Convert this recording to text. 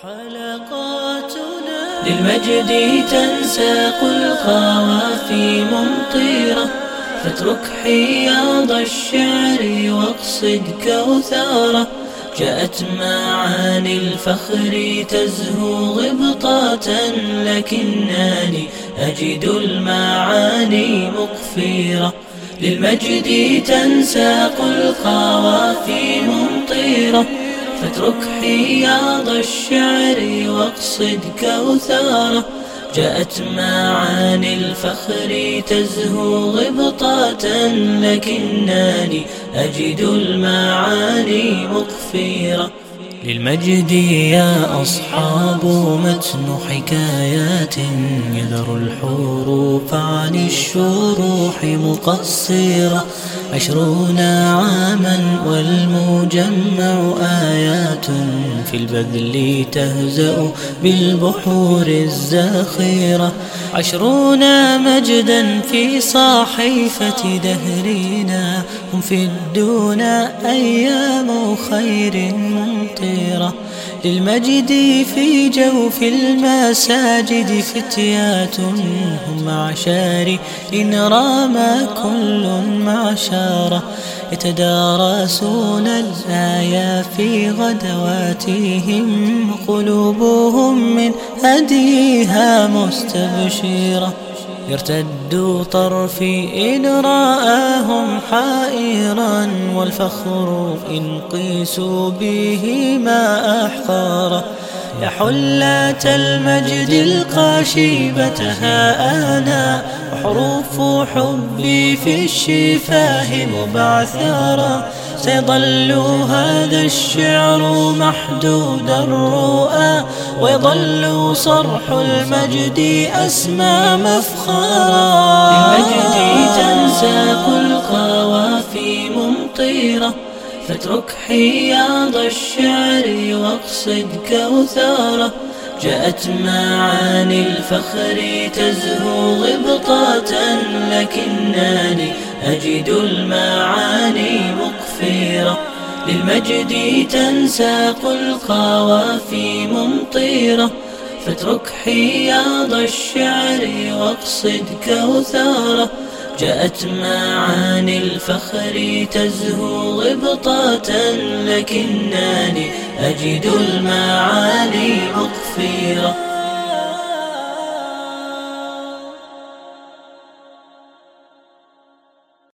حلقاتنا للمجد تنساق القوافي ممطرة، فاترك حياض الشعر واقصد كوثارة. جاءت معاني الفخر تزهو غبطة، لكنني أجد المعاني مقفرة. للمجد تنساق القوافي ممطرة، فاترك حياض الشعر واقصد كوثارة. جاءت معاني الفخر تزهو غبطة، لكنني أجد المعاني مقفرة. للمجد يا أصحاب متن حكايات، يذر الحروف عن الشروح مقصرة. 20 عاما والمجمع آيات، في البذل تهزأ بالبحور الزاخرة. 20 مجدا في صحيفة دهرنا، هم في الدنا أيام خير ممطرة. للمجد في جوف المساجد فتيات، هم معشار إن رام كل معشارة. يتدارسون الآية في غدواتهم، قلوبهم من هديها مستبشرة. يرتد طرفي إن رآهم حائرا، والفخر إن قيسوا به ما أحقره. يا حلة المجد القاشبة أنا، وحروف حبي في الشفاه مبعثرة. سيظل هذا الشعر محدود الرؤى، ويظل صرح المجد أسمى مفخرا. للمجد تنساق القوافي ممطرة، فاترك حياض الشعر واقصد كوثارة. جاءت معاني الفخر تزهو غبطة، لكنني أجد المعاني مقفرة. للمجد تنساق القوافي ممطرة، فاترك حياض الشعر واقصد كوثارة. جاءت معاني الفخر تزهو غبطة، لكنني أجد المعاني مقفرة.